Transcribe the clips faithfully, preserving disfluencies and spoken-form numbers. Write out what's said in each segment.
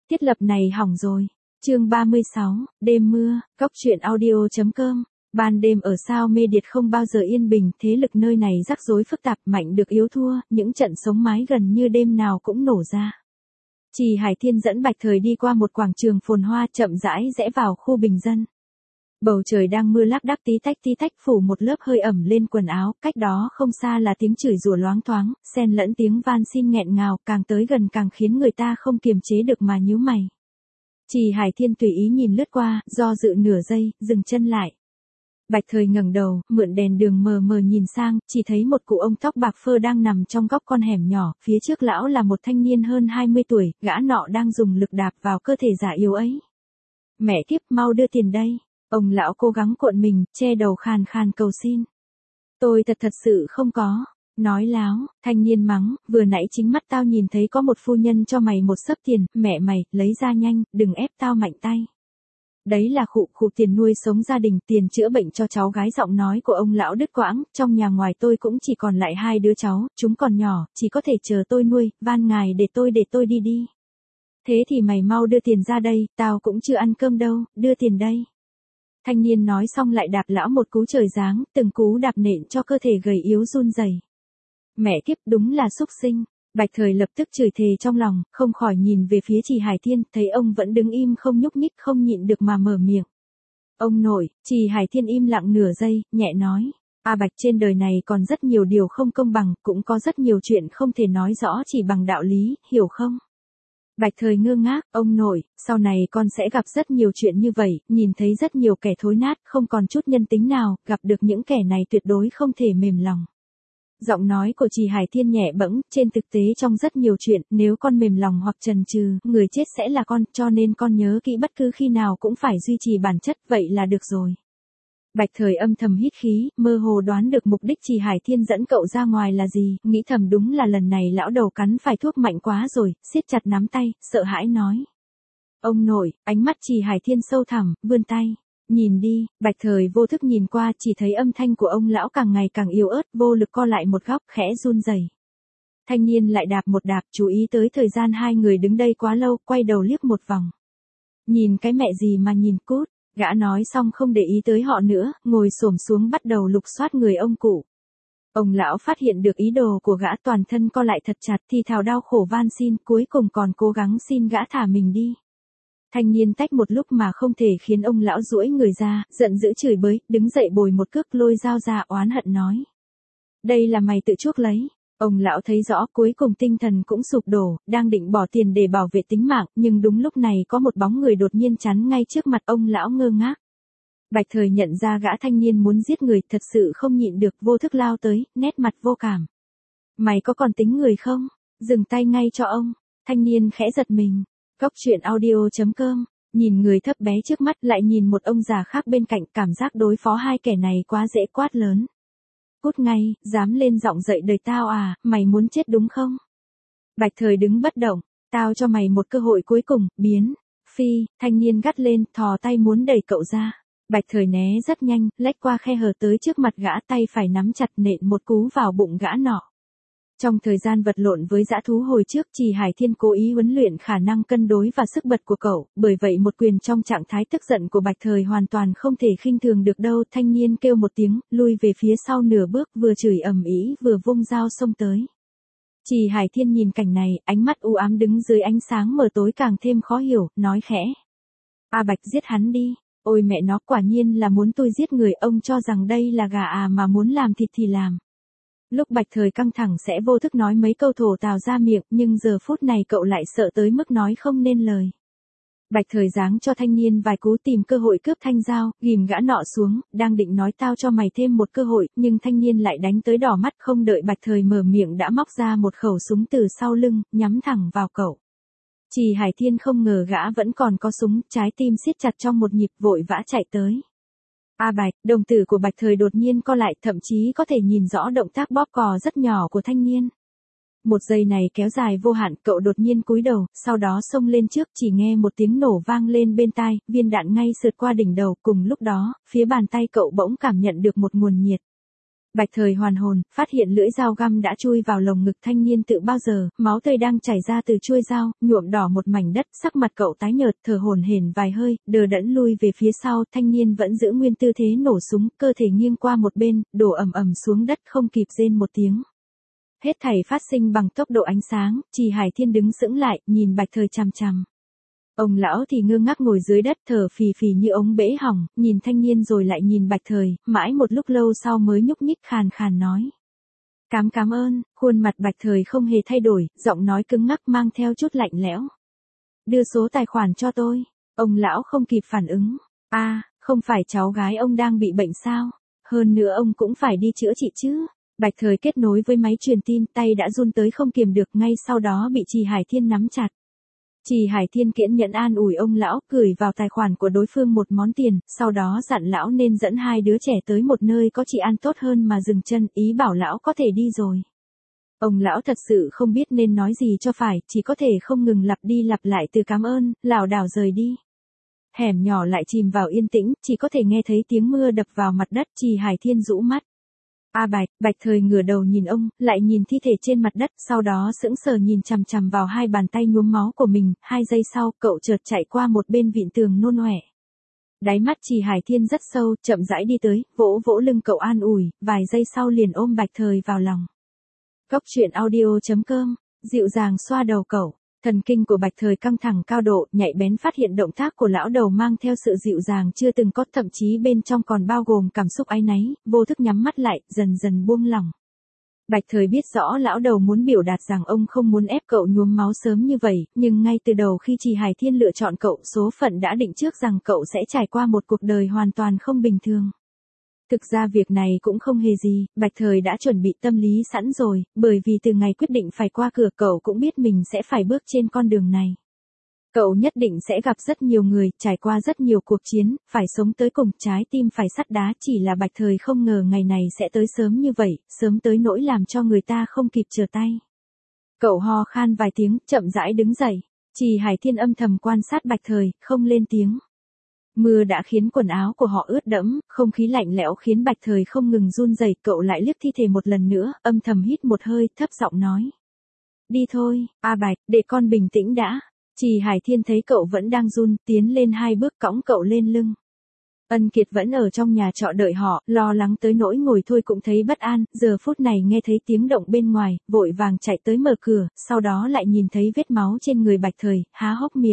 Thiết lập này hỏng rồi. Chương ba mươi sáu, đêm mưa, góc truyện audio chấm com. Ban đêm ở sao Mê Điệt không bao giờ yên bình, thế lực nơi này rắc rối phức tạp, mạnh được yếu thua, những trận sống mái gần như đêm nào cũng nổ ra. Trì Hải Thiên dẫn Bạch Thời đi qua một quảng trường phồn hoa, chậm rãi rẽ vào khu bình dân. Bầu trời đang mưa lác đác, tí tách tí tách phủ một lớp hơi ẩm lên quần áo, cách đó không xa là tiếng chửi rủa loáng thoáng, xen lẫn tiếng van xin nghẹn ngào, càng tới gần càng khiến người ta không kiềm chế được mà nhíu mày. Trì Hải Thiên tùy ý nhìn lướt qua, do dự nửa giây, dừng chân lại. Bạch Thời ngẩng đầu, mượn đèn đường mờ mờ nhìn sang, chỉ thấy một cụ ông tóc bạc phơ đang nằm trong góc con hẻm nhỏ, phía trước lão là một thanh niên hơn hai mươi tuổi, gã nọ đang dùng lực đạp vào cơ thể già yếu ấy. Mẹ kiếp, mau đưa tiền đây. Ông lão cố gắng cuộn mình, che đầu khàn khàn cầu xin. Tôi thật thật sự không có. Nói láo, thanh niên mắng, vừa nãy chính mắt tao nhìn thấy có một phu nhân cho mày một xấp tiền, mẹ mày, lấy ra nhanh, đừng ép tao mạnh tay. Đấy là khụ khụ tiền nuôi sống gia đình, tiền chữa bệnh cho cháu gái. Giọng nói của ông lão đứt quãng, trong nhà ngoài tôi cũng chỉ còn lại hai đứa cháu, chúng còn nhỏ, chỉ có thể chờ tôi nuôi, van ngài để tôi để tôi đi đi. Thế thì mày mau đưa tiền ra đây, tao cũng chưa ăn cơm đâu, đưa tiền đây. Thanh niên nói xong lại đạp lão một cú trời giáng, từng cú đạp nện cho cơ thể gầy yếu run rẩy. Mẹ kiếp, đúng là xúc sinh. Bạch Thời lập tức chửi thề trong lòng, không khỏi nhìn về phía Trì Hải Thiên, thấy ông vẫn đứng im không nhúc nhích, không nhịn được mà mở miệng. Ông nội. Trì Hải Thiên im lặng nửa giây, nhẹ nói. A Bạch, trên đời này còn rất nhiều điều không công bằng, cũng có rất nhiều chuyện không thể nói rõ chỉ bằng đạo lý, hiểu không? Bạch Thời ngơ ngác, ông nội, sau này con sẽ gặp rất nhiều chuyện như vậy, nhìn thấy rất nhiều kẻ thối nát, không còn chút nhân tính nào, gặp được những kẻ này tuyệt đối không thể mềm lòng. Giọng nói của Trì Hải Thiên nhẹ bẫng, trên thực tế trong rất nhiều chuyện, nếu con mềm lòng hoặc chần chừ, người chết sẽ là con, cho nên con nhớ kỹ bất cứ khi nào cũng phải duy trì bản chất, vậy là được rồi. Bạch Thời âm thầm hít khí, mơ hồ đoán được mục đích Trì Hải Thiên dẫn cậu ra ngoài là gì, nghĩ thầm đúng là lần này lão đầu cắn phải thuốc mạnh quá rồi, siết chặt nắm tay, sợ hãi nói. Ông nội. Ánh mắt Trì Hải Thiên sâu thẳm, vươn tay. Nhìn đi. Bạch Thời vô thức nhìn qua, chỉ thấy âm thanh của ông lão càng ngày càng yếu ớt, vô lực co lại một góc, khẽ run rẩy. Thanh niên lại đạp một đạp, chú ý tới thời gian hai người đứng đây quá lâu, quay đầu liếc một vòng. Nhìn cái mẹ gì mà nhìn, cút. Gã nói xong không để ý tới họ nữa, ngồi xổm xuống bắt đầu lục soát người ông cụ. Ông lão phát hiện được ý đồ của gã, toàn thân co lại thật chặt, thì thào đau khổ van xin, cuối cùng còn cố gắng xin gã thả mình đi. Thanh niên tách một lúc mà không thể khiến ông lão duỗi người ra, giận dữ chửi bới, đứng dậy bồi một cước lôi dao ra, oán hận nói. Đây là mày tự chuốc lấy. Ông lão thấy rõ, cuối cùng tinh thần cũng sụp đổ, đang định bỏ tiền để bảo vệ tính mạng, nhưng đúng lúc này có một bóng người đột nhiên chắn ngay trước mặt ông lão ngơ ngác. Bạch Thời nhận ra gã thanh niên muốn giết người, thật sự không nhịn được, vô thức lao tới, nét mặt vô cảm. Mày có còn tính người không? Dừng tay ngay cho ông. Thanh niên khẽ giật mình. Góc truyện audio chấm com. Nhìn người thấp bé trước mắt, lại nhìn một ông già khác bên cạnh, cảm giác đối phó hai kẻ này quá dễ, quát lớn. Cút ngay, dám lên giọng dậy đời tao à, mày muốn chết đúng không? Bạch Thời đứng bất động, tao cho mày một cơ hội cuối cùng, biến. Phi. Thanh niên gắt lên, thò tay muốn đẩy cậu ra. Bạch Thời né rất nhanh, lách qua khe hở tới trước mặt gã, tay phải nắm chặt nện một cú vào bụng gã nọ. Trong thời gian vật lộn với dã thú hồi trước, Trì Hải Thiên cố ý huấn luyện khả năng cân đối và sức bật của cậu, bởi vậy một quyền trong trạng thái tức giận của Bạch Thời hoàn toàn không thể khinh thường được đâu. Thanh niên kêu một tiếng, lui về phía sau nửa bước, vừa chửi ầm ĩ vừa vung dao xông tới. Trì Hải Thiên nhìn cảnh này, ánh mắt u ám đứng dưới ánh sáng mờ tối càng thêm khó hiểu, nói khẽ. A Bạch, giết hắn đi. Ôi mẹ nó, quả nhiên là muốn tôi giết người, ông cho rằng đây là gà à mà muốn làm thịt thì làm. Lúc Bạch Thời căng thẳng sẽ vô thức nói mấy câu thổ tào ra miệng, nhưng giờ phút này cậu lại sợ tới mức nói không nên lời. Bạch Thời giáng cho thanh niên vài cú tìm cơ hội cướp thanh dao, ghìm gã nọ xuống, đang định nói tao cho mày thêm một cơ hội, nhưng thanh niên lại đánh tới đỏ mắt, không đợi Bạch Thời mở miệng đã móc ra một khẩu súng từ sau lưng, nhắm thẳng vào cậu. Trì Hải Thiên không ngờ gã vẫn còn có súng, trái tim siết chặt trong một nhịp, vội vã chạy tới. A Bạch. Đồng tử của Bạch Thời đột nhiên co lại, thậm chí có thể nhìn rõ động tác bóp cò rất nhỏ của thanh niên. Một giây này kéo dài vô hạn, cậu đột nhiên cúi đầu, sau đó xông lên trước, chỉ nghe một tiếng nổ vang lên bên tai, viên đạn ngay sượt qua đỉnh đầu, cùng lúc đó, phía bàn tay cậu bỗng cảm nhận được một nguồn nhiệt. Bạch Thời hoàn hồn, phát hiện lưỡi dao găm đã chui vào lồng ngực thanh niên tự bao giờ, máu tươi đang chảy ra từ chuôi dao, nhuộm đỏ một mảnh đất, sắc mặt cậu tái nhợt, thở hổn hển vài hơi, đờ đẫn lui về phía sau, thanh niên vẫn giữ nguyên tư thế nổ súng, cơ thể nghiêng qua một bên, đổ ầm ầm xuống đất không kịp rên một tiếng. Hết thảy phát sinh bằng tốc độ ánh sáng, Trì Hải Thiên đứng sững lại, nhìn Bạch Thời chằm chằm. Ông lão thì ngơ ngác ngồi dưới đất thở phì phì như ống bể hỏng, nhìn thanh niên rồi lại nhìn Bạch Thời, mãi một lúc lâu sau mới nhúc nhích khàn khàn nói. Cám cám ơn, khuôn mặt Bạch Thời không hề thay đổi, giọng nói cứng ngắc mang theo chút lạnh lẽo. Đưa số tài khoản cho tôi, ông lão không kịp phản ứng. A, à, không phải cháu gái ông đang bị bệnh sao? Hơn nữa ông cũng phải đi chữa trị chứ. Bạch Thời kết nối với máy truyền tin, tay đã run tới không kiềm được, ngay sau đó bị Trì Hải Thiên nắm chặt. Trì Hải Thiên kiễn nhẫn an ủi ông lão, gửi vào tài khoản của đối phương một món tiền, sau đó dặn lão nên dẫn hai đứa trẻ tới một nơi có trị an tốt hơn mà dừng chân, ý bảo lão có thể đi rồi. Ông lão thật sự không biết nên nói gì cho phải, chỉ có thể không ngừng lặp đi lặp lại từ cảm ơn, lảo đảo rời đi. Hẻm nhỏ lại chìm vào yên tĩnh, chỉ có thể nghe thấy tiếng mưa đập vào mặt đất. Trì Hải Thiên rũ mắt. A Bạch, Bạch Thời ngửa đầu nhìn ông, lại nhìn thi thể trên mặt đất, sau đó sững sờ nhìn chằm chằm vào hai bàn tay nhuốm máu của mình, hai giây sau, cậu chợt chạy qua một bên vịn tường nôn ọe. Đáy mắt Trì Hải Thiên rất sâu, chậm rãi đi tới, vỗ vỗ lưng cậu an ủi, vài giây sau liền ôm Bạch Thời vào lòng. Cốc truyện audio chấm com, dịu dàng xoa đầu cậu. Thần kinh của Bạch Thời căng thẳng cao độ, nhạy bén phát hiện động tác của lão đầu mang theo sự dịu dàng chưa từng có, thậm chí bên trong còn bao gồm cảm xúc áy náy, vô thức nhắm mắt lại, dần dần buông lỏng. Bạch Thời biết rõ lão đầu muốn biểu đạt rằng ông không muốn ép cậu nhuốm máu sớm như vậy, nhưng ngay từ đầu khi Trì Hải Thiên lựa chọn cậu, số phận đã định trước rằng cậu sẽ trải qua một cuộc đời hoàn toàn không bình thường. Thực ra việc này cũng không hề gì, Bạch Thời đã chuẩn bị tâm lý sẵn rồi, bởi vì từ ngày quyết định phải qua cửa cậu cũng biết mình sẽ phải bước trên con đường này. Cậu nhất định sẽ gặp rất nhiều người, trải qua rất nhiều cuộc chiến, phải sống tới cùng, trái tim phải sắt đá, chỉ là Bạch Thời không ngờ ngày này sẽ tới sớm như vậy, sớm tới nỗi làm cho người ta không kịp trở tay. Cậu ho khan vài tiếng, chậm rãi đứng dậy. Trì Hải Thiên âm thầm quan sát Bạch Thời, không lên tiếng. Mưa đã khiến quần áo của họ ướt đẫm, không khí lạnh lẽo khiến Bạch Thời không ngừng run rẩy, cậu lại liếc thi thể một lần nữa, âm thầm hít một hơi, thấp giọng nói. Đi thôi, A Bạch, để con bình tĩnh đã. Trì Hải Thiên thấy cậu vẫn đang run, tiến lên hai bước cõng cậu lên lưng. Ân Kiệt vẫn ở trong nhà trọ đợi họ, lo lắng tới nỗi ngồi thôi cũng thấy bất an, giờ phút này nghe thấy tiếng động bên ngoài, vội vàng chạy tới mở cửa, sau đó lại nhìn thấy vết máu trên người Bạch Thời, há hốc miệng.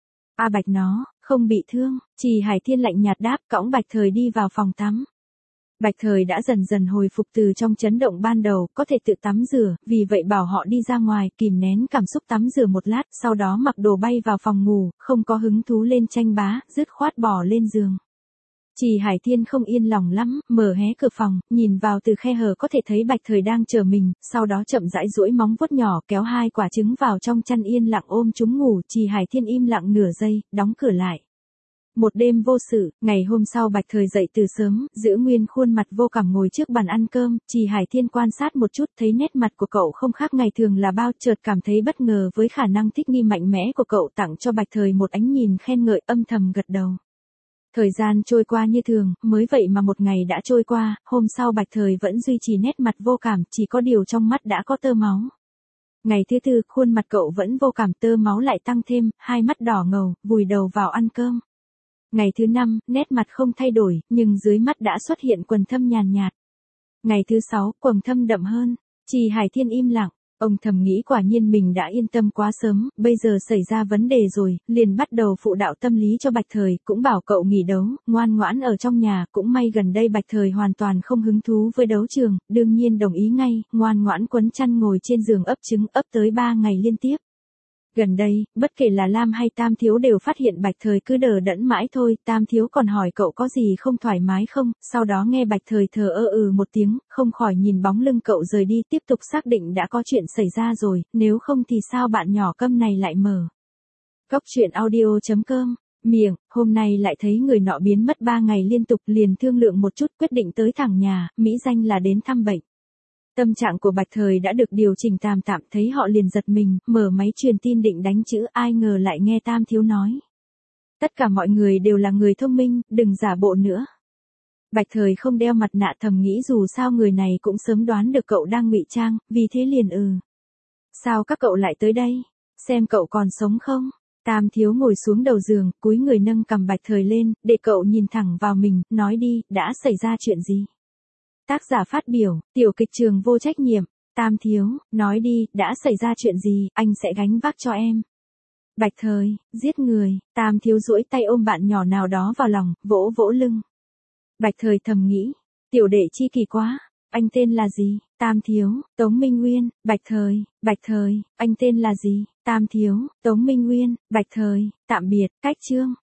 A Bạch nó, không bị thương, Trì Hải Thiên lạnh nhạt đáp, cõng Bạch Thời đi vào phòng tắm. Bạch Thời đã dần dần hồi phục từ trong chấn động ban đầu, có thể tự tắm rửa, vì vậy bảo họ đi ra ngoài, kìm nén cảm xúc tắm rửa một lát, sau đó mặc đồ bay vào phòng ngủ, không có hứng thú lên tranh bá, dứt khoát bỏ lên giường. Trì Hải Thiên không yên lòng lắm, mở hé cửa phòng, nhìn vào từ khe hở có thể thấy Bạch Thời đang chờ mình, sau đó chậm rãi duỗi móng vuốt nhỏ kéo hai quả trứng vào trong chăn yên lặng ôm chúng ngủ. Trì Hải Thiên im lặng nửa giây, đóng cửa lại. Một đêm vô sự, ngày hôm sau Bạch Thời dậy từ sớm, giữ nguyên khuôn mặt vô cảm ngồi trước bàn ăn cơm, Trì Hải Thiên quan sát một chút thấy nét mặt của cậu không khác ngày thường là bao, chợt cảm thấy bất ngờ với khả năng thích nghi mạnh mẽ của cậu, tặng cho Bạch Thời một ánh nhìn khen ngợi, âm thầm gật đầu. Thời gian trôi qua như thường, mới vậy mà một ngày đã trôi qua, hôm sau Bạch Thời vẫn duy trì nét mặt vô cảm, chỉ có điều trong mắt đã có tơ máu. Ngày thứ tư, khuôn mặt cậu vẫn vô cảm, tơ máu lại tăng thêm, hai mắt đỏ ngầu, vùi đầu vào ăn cơm. Ngày thứ năm, nét mặt không thay đổi, nhưng dưới mắt đã xuất hiện quầng thâm nhàn nhạt. Ngày thứ sáu, quầng thâm đậm hơn. Trì Hải Thiên im lặng, ông thầm nghĩ quả nhiên mình đã yên tâm quá sớm, bây giờ xảy ra vấn đề rồi, liền bắt đầu phụ đạo tâm lý cho Bạch Thời, cũng bảo cậu nghỉ đấu, ngoan ngoãn ở trong nhà, cũng may gần đây Bạch Thời hoàn toàn không hứng thú với đấu trường, đương nhiên đồng ý ngay, ngoan ngoãn quấn chăn ngồi trên giường ấp trứng, ấp tới ba ngày liên tiếp. Gần đây, bất kể là Lam hay Tam Thiếu đều phát hiện Bạch Thời cứ đờ đẫn mãi thôi, Tam Thiếu còn hỏi cậu có gì không thoải mái không, sau đó nghe Bạch Thời thờ ơ ừ một tiếng, không khỏi nhìn bóng lưng cậu rời đi, tiếp tục xác định đã có chuyện xảy ra rồi, nếu không thì sao bạn nhỏ câm này lại mở. Cốc truyện audio chấm com, miệng, hôm nay lại thấy người nọ biến mất ba ngày liên tục, liền thương lượng một chút quyết định tới thẳng nhà, mỹ danh là đến thăm bệnh. Tâm trạng của Bạch Thời đã được điều chỉnh tạm tạm, thấy họ liền giật mình, mở máy truyền tin định đánh chữ, ai ngờ lại nghe Tam Thiếu nói. Tất cả mọi người đều là người thông minh, đừng giả bộ nữa. Bạch Thời không đeo mặt nạ thầm nghĩ dù sao người này cũng sớm đoán được cậu đang ngụy trang, vì thế liền ừ. Sao các cậu lại tới đây? Xem cậu còn sống không? Tam Thiếu ngồi xuống đầu giường, cúi người nâng cằm Bạch Thời lên, để cậu nhìn thẳng vào mình, nói đi, đã xảy ra chuyện gì? Tác giả phát biểu, tiểu kịch trường vô trách nhiệm. Tam Thiếu, nói đi, đã xảy ra chuyện gì, anh sẽ gánh vác cho em. Bạch Thời, giết người. Tam Thiếu duỗi tay ôm bạn nhỏ nào đó vào lòng, vỗ vỗ lưng. Bạch Thời thầm nghĩ, tiểu đệ chi kỳ quá, anh tên là gì? Tam Thiếu, Tống Minh Nguyên. Bạch Thời, Bạch Thời, anh tên là gì? Tam Thiếu, Tống Minh Nguyên. Bạch Thời, tạm biệt, cách chương.